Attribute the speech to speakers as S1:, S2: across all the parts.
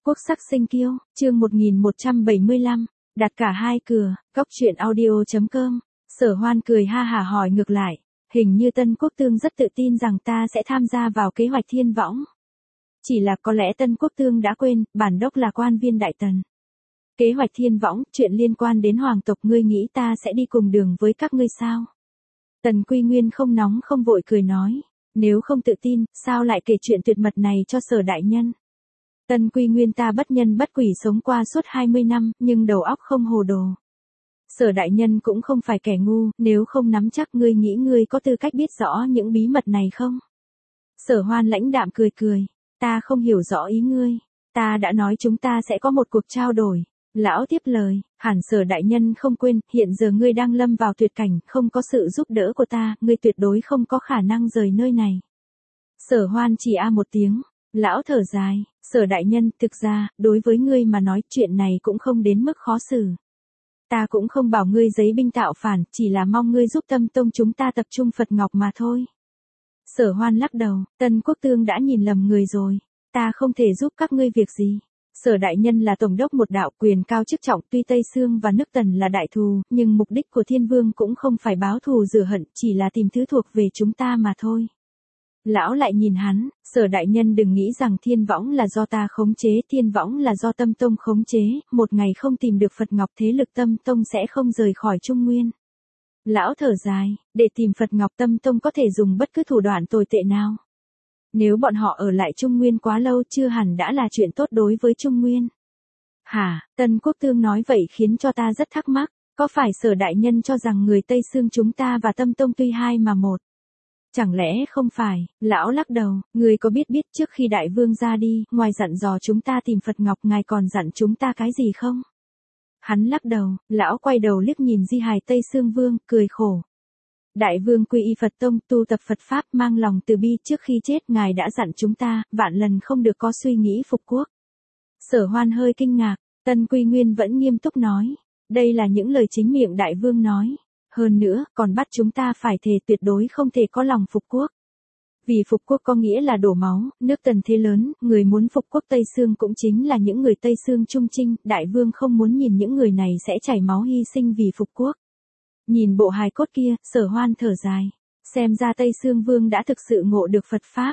S1: Quốc sắc sinh kiêu, chương 1175, đặt cả hai cửa, góc truyện audio.com. Sở Hoan cười ha hả hỏi ngược lại, hình như Tân Quốc Tương rất tự tin rằng ta sẽ tham gia vào kế hoạch thiên võng. Chỉ là có lẽ Tân Quốc Tương đã quên, bản đốc là quan viên đại tần. Kế hoạch thiên võng, chuyện liên quan đến hoàng tộc, ngươi nghĩ ta sẽ đi cùng đường với các ngươi sao? Tần Quy Nguyên không nóng không vội cười nói, nếu không tự tin, sao lại kể chuyện tuyệt mật này cho Sở đại nhân? Tần Quy Nguyên ta bất nhân bất quỷ sống qua suốt 20 năm, nhưng đầu óc không hồ đồ. Sở đại nhân cũng không phải kẻ ngu, nếu không nắm chắc, ngươi nghĩ ngươi có tư cách biết rõ những bí mật này không? Sở Hoan lãnh đạm cười cười, ta không hiểu rõ ý ngươi, ta đã nói chúng ta sẽ có một cuộc trao đổi. Lão tiếp lời, hẳn Sở đại nhân không quên, hiện giờ ngươi đang lâm vào tuyệt cảnh, không có sự giúp đỡ của ta, ngươi tuyệt đối không có khả năng rời nơi này. Sở Hoan chỉ một tiếng, lão thở dài, Sở đại nhân, thực ra, đối với ngươi mà nói, chuyện này cũng không đến mức khó xử. Ta cũng không bảo ngươi giấy binh tạo phản, chỉ là mong ngươi giúp Tâm Tông chúng ta tập trung Phật Ngọc mà thôi. Sở Hoan lắc đầu, Tân Quốc Tương đã nhìn lầm người rồi, ta không thể giúp các ngươi việc gì. Sở đại nhân là tổng đốc một đạo, quyền cao chức trọng, tuy Tây Sương và nước Tần là đại thù, nhưng mục đích của Thiên Vương cũng không phải báo thù rửa hận, chỉ là tìm thứ thuộc về chúng ta mà thôi. Lão lại nhìn hắn, Sở đại nhân đừng nghĩ rằng thiên võng là do ta khống chế, thiên võng là do Tâm Tông khống chế, một ngày không tìm được Phật Ngọc thế lực Tâm Tông sẽ không rời khỏi Trung Nguyên. Lão thở dài, để tìm Phật Ngọc Tâm Tông có thể dùng bất cứ thủ đoạn tồi tệ nào. Nếu bọn họ ở lại Trung Nguyên quá lâu chưa hẳn đã là chuyện tốt đối với Trung Nguyên. Hả, Tân Quốc Tương nói vậy khiến cho ta rất thắc mắc, có phải Sở đại nhân cho rằng người Tây Sương chúng ta và Tâm Tông tuy hai mà một? Chẳng lẽ không phải, lão lắc đầu, người có biết trước khi đại vương ra đi, ngoài dặn dò chúng ta tìm Phật Ngọc, ngài còn dặn chúng ta cái gì không? Hắn lắc đầu, lão quay đầu liếc nhìn di hài Tây Sương Vương, cười khổ. Đại vương quy y Phật Tông, tu tập Phật Pháp, mang lòng từ bi, trước khi chết ngài đã dặn chúng ta, vạn lần không được có suy nghĩ phục quốc. Sở Hoan hơi kinh ngạc, Tân Quy Nguyên vẫn nghiêm túc nói, đây là những lời chính miệng đại vương nói. Hơn nữa, còn bắt chúng ta phải thề tuyệt đối không thể có lòng phục quốc. Vì phục quốc có nghĩa là đổ máu, nước Tần thế lớn, người muốn phục quốc Tây Sương cũng chính là những người Tây Sương trung trinh, đại vương không muốn nhìn những người này sẽ chảy máu hy sinh vì phục quốc. Nhìn bộ hài cốt kia, Sở Hoan thở dài, xem ra Tây Sương Vương đã thực sự ngộ được Phật Pháp.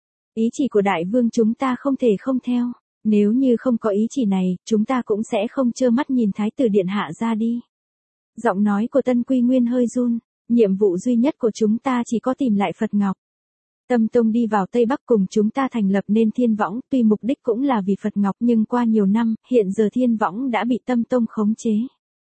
S1: Ý chỉ của đại vương chúng ta không thể không theo, nếu như không có ý chỉ này, chúng ta cũng sẽ không trơ mắt nhìn Thái tử Điện Hạ ra đi. Giọng nói của Tân Quy Nguyên hơi run, nhiệm vụ duy nhất của chúng ta chỉ có tìm lại Phật Ngọc. Tâm Tông đi vào Tây Bắc cùng chúng ta thành lập nên thiên võng, tuy mục đích cũng là vì Phật Ngọc nhưng qua nhiều năm, hiện giờ thiên võng đã bị Tâm Tông khống chế.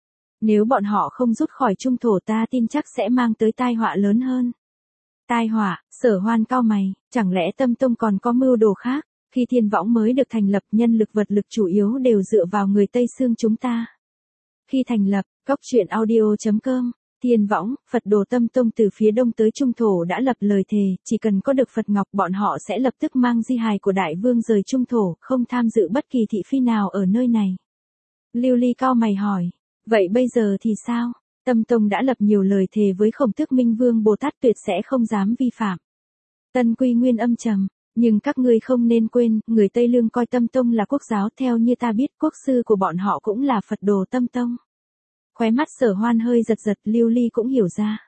S1: Nếu bọn họ không rút khỏi trung thổ ta tin chắc sẽ mang tới tai họa lớn hơn. Tai họa, Sở Hoan cau mày, chẳng lẽ Tâm Tông còn có mưu đồ khác, khi thiên võng mới được thành lập nhân lực vật lực chủ yếu đều dựa vào người Tây Sương chúng ta. Khi thành lập, góc truyện audio.com, thiên võng, Phật đồ Tâm Tông từ phía đông tới trung thổ đã lập lời thề, chỉ cần có được Phật Ngọc bọn họ sẽ lập tức mang di hài của đại vương rời trung thổ, không tham dự bất kỳ thị phi nào ở nơi này. Lưu Ly cau mày hỏi, vậy bây giờ thì sao? Tâm Tông đã lập nhiều lời thề với Khổng Tước Minh Vương Bồ Tát tuyệt sẽ không dám vi phạm. Tân Quy Nguyên âm trầm, nhưng các ngươi không nên quên, người Tây Lương coi Tâm Tông là quốc giáo, theo như ta biết quốc sư của bọn họ cũng là Phật đồ Tâm Tông. Khóe mắt Sở Hoan hơi giật giật, Lưu Ly cũng hiểu ra.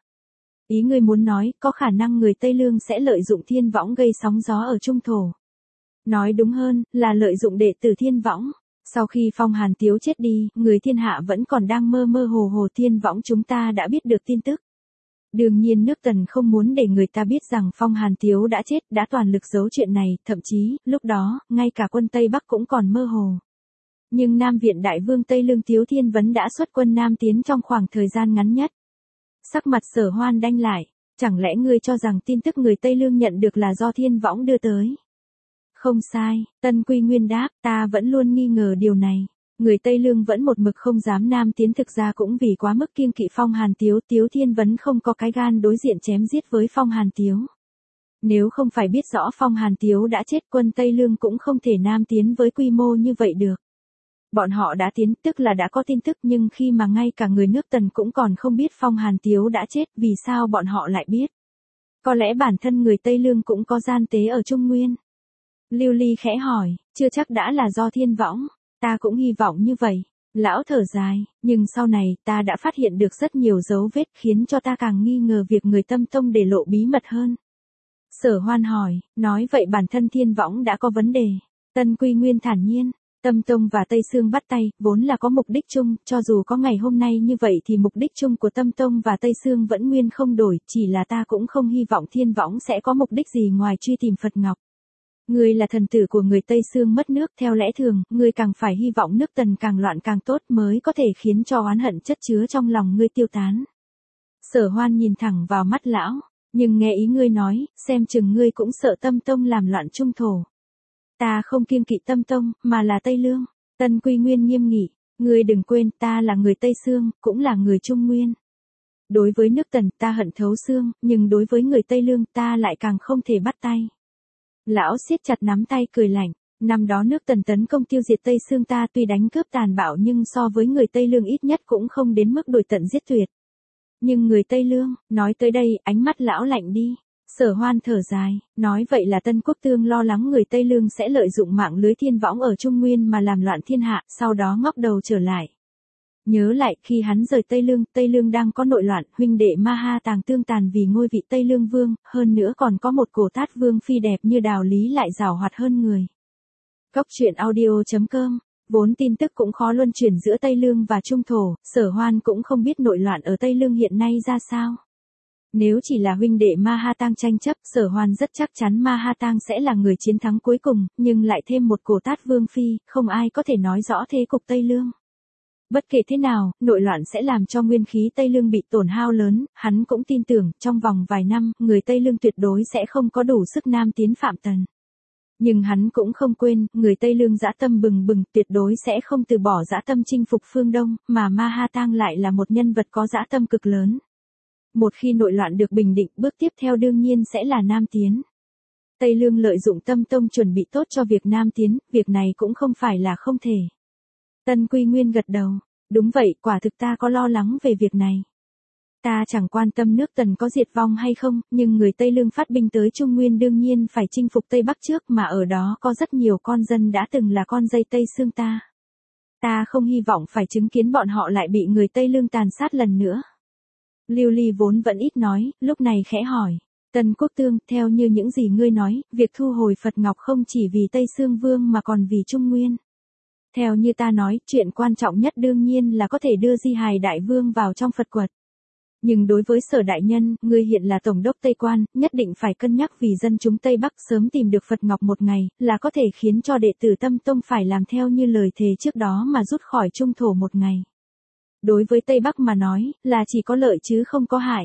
S1: Ý ngươi muốn nói, có khả năng người Tây Lương sẽ lợi dụng thiên võng gây sóng gió ở trung thổ. Nói đúng hơn, là lợi dụng đệ tử thiên võng. Sau khi Phong Hàn Tiếu chết đi, người thiên hạ vẫn còn đang mơ mơ hồ hồ, thiên võng chúng ta đã biết được tin tức. Đương nhiên nước Tần không muốn để người ta biết rằng Phong Hàn Tiếu đã chết, đã toàn lực giấu chuyện này, thậm chí, lúc đó, ngay cả quân Tây Bắc cũng còn mơ hồ. Nhưng Nam Viện Đại Vương Tây Lương Tiếu Thiên Vấn đã xuất quân Nam tiến trong khoảng thời gian ngắn nhất. Sắc mặt Sở Hoan đanh lại, chẳng lẽ ngươi cho rằng tin tức người Tây Lương nhận được là do thiên võng đưa tới? Không sai, Tân Quy Nguyên đáp, ta vẫn luôn nghi ngờ điều này. Người Tây Lương vẫn một mực không dám Nam tiến, thực ra cũng vì quá mức kiêng kỵ Phong Hàn Tiếu, Tiếu Thiên Vấn không có cái gan đối diện chém giết với Phong Hàn Tiếu. Nếu không phải biết rõ Phong Hàn Tiếu đã chết, quân Tây Lương cũng không thể Nam tiến với quy mô như vậy được. Bọn họ đã tiến, tức là đã có tin tức, nhưng khi mà ngay cả người nước Tần cũng còn không biết Phong Hàn Tiếu đã chết, vì sao bọn họ lại biết? Có lẽ bản thân người Tây Lương cũng có gian tế ở Trung Nguyên. Lưu Ly khẽ hỏi, chưa chắc đã là do thiên võng, ta cũng hy vọng như vậy. Lão thở dài, nhưng sau này ta đã phát hiện được rất nhiều dấu vết khiến cho ta càng nghi ngờ việc người Tâm Tông để lộ bí mật hơn. Sở Hoan hỏi, nói vậy bản thân thiên võng đã có vấn đề. Tân Quy Nguyên thản nhiên, Tâm Tông và Tây Sương bắt tay, vốn là có mục đích chung, cho dù có ngày hôm nay như vậy thì mục đích chung của Tâm Tông và Tây Sương vẫn nguyên không đổi, chỉ là ta cũng không hy vọng thiên võng sẽ có mục đích gì ngoài truy tìm Phật Ngọc. Ngươi là thần tử của người Tây Sương mất nước, theo lẽ thường, ngươi càng phải hy vọng nước Tần càng loạn càng tốt mới có thể khiến cho oán hận chất chứa trong lòng ngươi tiêu tán. Sở Hoan nhìn thẳng vào mắt lão, nhưng nghe ý ngươi nói, xem chừng ngươi cũng sợ Tâm Tông làm loạn trung thổ. Ta không kiêng kỵ Tâm Tông, mà là Tây Lương. Tân Quy Nguyên nghiêm nghị, ngươi đừng quên ta là người Tây Sương, cũng là người Trung Nguyên. Đối với nước Tần ta hận thấu xương, nhưng đối với người Tây Lương ta lại càng không thể bắt tay. Lão siết chặt nắm tay cười lạnh, năm đó nước Tần tấn công tiêu diệt Tây Sương ta tuy đánh cướp tàn bạo nhưng so với người Tây Lương ít nhất cũng không đến mức đuổi tận giết tuyệt. Nhưng người Tây Lương, nói tới đây, ánh mắt lão lạnh đi. Sở Hoan thở dài, nói vậy là Tân Quốc Tương lo lắng người Tây Lương sẽ lợi dụng mạng lưới thiên võng ở Trung Nguyên mà làm loạn thiên hạ, sau đó ngóc đầu trở lại. Nhớ lại khi hắn rời Tây Lương đang có nội loạn, huynh đệ Ma Ha Tàng tương tàn vì ngôi vị Tây Lương vương, hơn nữa còn có một cổ tát vương phi đẹp như Đào Lý lại giàu hoạt hơn người. Cốc truyện audio.com, vốn tin tức cũng khó luân chuyển giữa Tây Lương và Trung Thổ, Sở Hoan cũng không biết nội loạn ở Tây Lương hiện nay ra sao. Nếu chỉ là huynh đệ Ma Ha Tang tranh chấp, Sở Hoan rất chắc chắn Ma Ha Tang sẽ là người chiến thắng cuối cùng, nhưng lại thêm một cổ tát vương phi, không ai có thể nói rõ thế cục Tây Lương. Bất kể thế nào, nội loạn sẽ làm cho nguyên khí Tây Lương bị tổn hao lớn, hắn cũng tin tưởng, trong vòng vài năm, người Tây Lương tuyệt đối sẽ không có đủ sức nam tiến phạm tần. Nhưng hắn cũng không quên, người Tây Lương dã tâm bừng bừng, tuyệt đối sẽ không từ bỏ dã tâm chinh phục phương Đông, mà Ma Ha Tang lại là một nhân vật có dã tâm cực lớn. Một khi nội loạn được bình định, bước tiếp theo đương nhiên sẽ là nam tiến. Tây Lương lợi dụng Tâm Tông chuẩn bị tốt cho việc nam tiến, việc này cũng không phải là không thể. Tân Quy Nguyên gật đầu, đúng vậy, quả thực ta có lo lắng về việc này. Ta chẳng quan tâm nước Tần có diệt vong hay không, nhưng người Tây Lương phát binh tới Trung Nguyên đương nhiên phải chinh phục Tây Bắc trước, mà ở đó có rất nhiều con dân đã từng là con dây Tây Sương ta. Ta không hy vọng phải chứng kiến bọn họ lại bị người Tây Lương tàn sát lần nữa. Lưu Ly vốn vẫn ít nói, lúc này khẽ hỏi, Tân Quốc Tương, theo như những gì ngươi nói, việc thu hồi Phật Ngọc không chỉ vì Tây Sương Vương mà còn vì Trung Nguyên. Theo như ta nói, chuyện quan trọng nhất đương nhiên là có thể đưa Di Hài Đại Vương vào trong Phật quật. Nhưng đối với Sở đại nhân, ngươi hiện là tổng đốc Tây Quan, nhất định phải cân nhắc vì dân chúng Tây Bắc sớm tìm được Phật Ngọc một ngày, là có thể khiến cho đệ tử Tâm Tông phải làm theo như lời thề trước đó mà rút khỏi Trung Thổ một ngày. Đối với Tây Bắc mà nói, là chỉ có lợi chứ không có hại.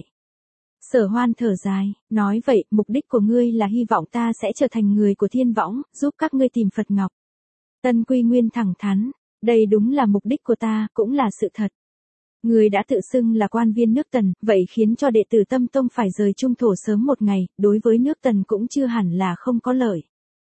S1: Sở Hoan thở dài, nói vậy, mục đích của ngươi là hy vọng ta sẽ trở thành người của thiên võng, giúp các ngươi tìm Phật Ngọc. Tân Quy Nguyên thẳng thắn, đây đúng là mục đích của ta, cũng là sự thật. Ngươi đã tự xưng là quan viên nước Tần, vậy khiến cho đệ tử Tâm Tông phải rời Trung Thổ sớm một ngày, đối với nước Tần cũng chưa hẳn là không có lợi.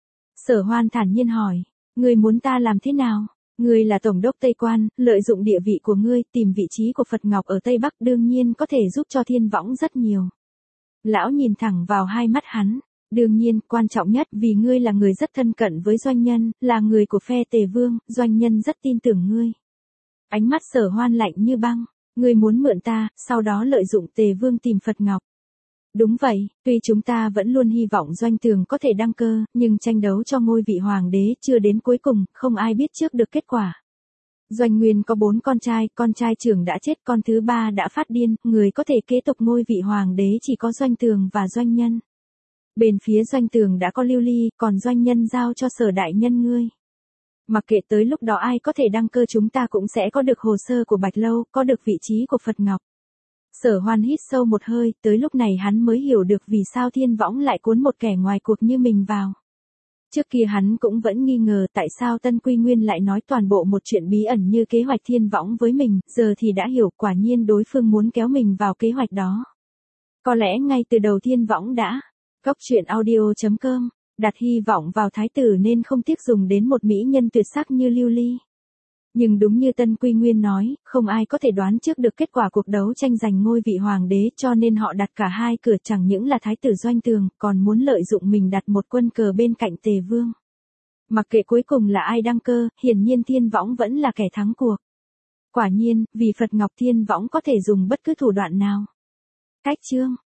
S1: Sở Hoan thản nhiên hỏi, ngươi muốn ta làm thế nào? Ngươi là tổng đốc Tây Quan, lợi dụng địa vị của ngươi, tìm vị trí của Phật Ngọc ở Tây Bắc đương nhiên có thể giúp cho thiên võng rất nhiều. Lão nhìn thẳng vào hai mắt hắn, đương nhiên, quan trọng nhất vì ngươi là người rất thân cận với doanh nhân, là người của phe Tề Vương, doanh nhân rất tin tưởng ngươi. Ánh mắt Sở Hoan lạnh như băng, ngươi muốn mượn ta, sau đó lợi dụng Tề Vương tìm Phật Ngọc. Đúng vậy, tuy chúng ta vẫn luôn hy vọng Doanh Tường có thể đăng cơ, nhưng tranh đấu cho ngôi vị hoàng đế chưa đến cuối cùng, không ai biết trước được kết quả. Doanh Nguyên có 4 con trai trưởng đã chết, con thứ 3 đã phát điên, người có thể kế tục ngôi vị hoàng đế chỉ có Doanh Tường và Doanh Nhân. Bên phía Doanh Tường đã có Lưu Ly, còn Doanh Nhân giao cho Sở đại nhân ngươi. Mặc kệ tới lúc đó ai có thể đăng cơ, chúng ta cũng sẽ có được hồ sơ của Bạch Lâu, có được vị trí của Phật Ngọc. Sở Hoan hít sâu một hơi, tới lúc này hắn mới hiểu được vì sao thiên võng lại cuốn một kẻ ngoài cuộc như mình vào. Trước kia hắn cũng vẫn nghi ngờ tại sao Tân Quy Nguyên lại nói toàn bộ một chuyện bí ẩn như kế hoạch thiên võng với mình, giờ thì đã hiểu, quả nhiên đối phương muốn kéo mình vào kế hoạch đó. Có lẽ ngay từ đầu thiên võng đã. Cốc truyện audio.com, đặt hy vọng vào thái tử nên không tiếc dùng đến một mỹ nhân tuyệt sắc như Lưu Ly. Nhưng đúng như Tân Quy Nguyên nói, không ai có thể đoán trước được kết quả cuộc đấu tranh giành ngôi vị hoàng đế, cho nên họ đặt cả hai cửa, chẳng những là thái tử Doanh Tường, còn muốn lợi dụng mình đặt một quân cờ bên cạnh Tề Vương. Mặc kệ cuối cùng là ai đăng cơ, hiển nhiên Thiên Võng vẫn là kẻ thắng cuộc. Quả nhiên, vì Phật Ngọc Thiên Võng có thể dùng bất cứ thủ đoạn nào. Cách chương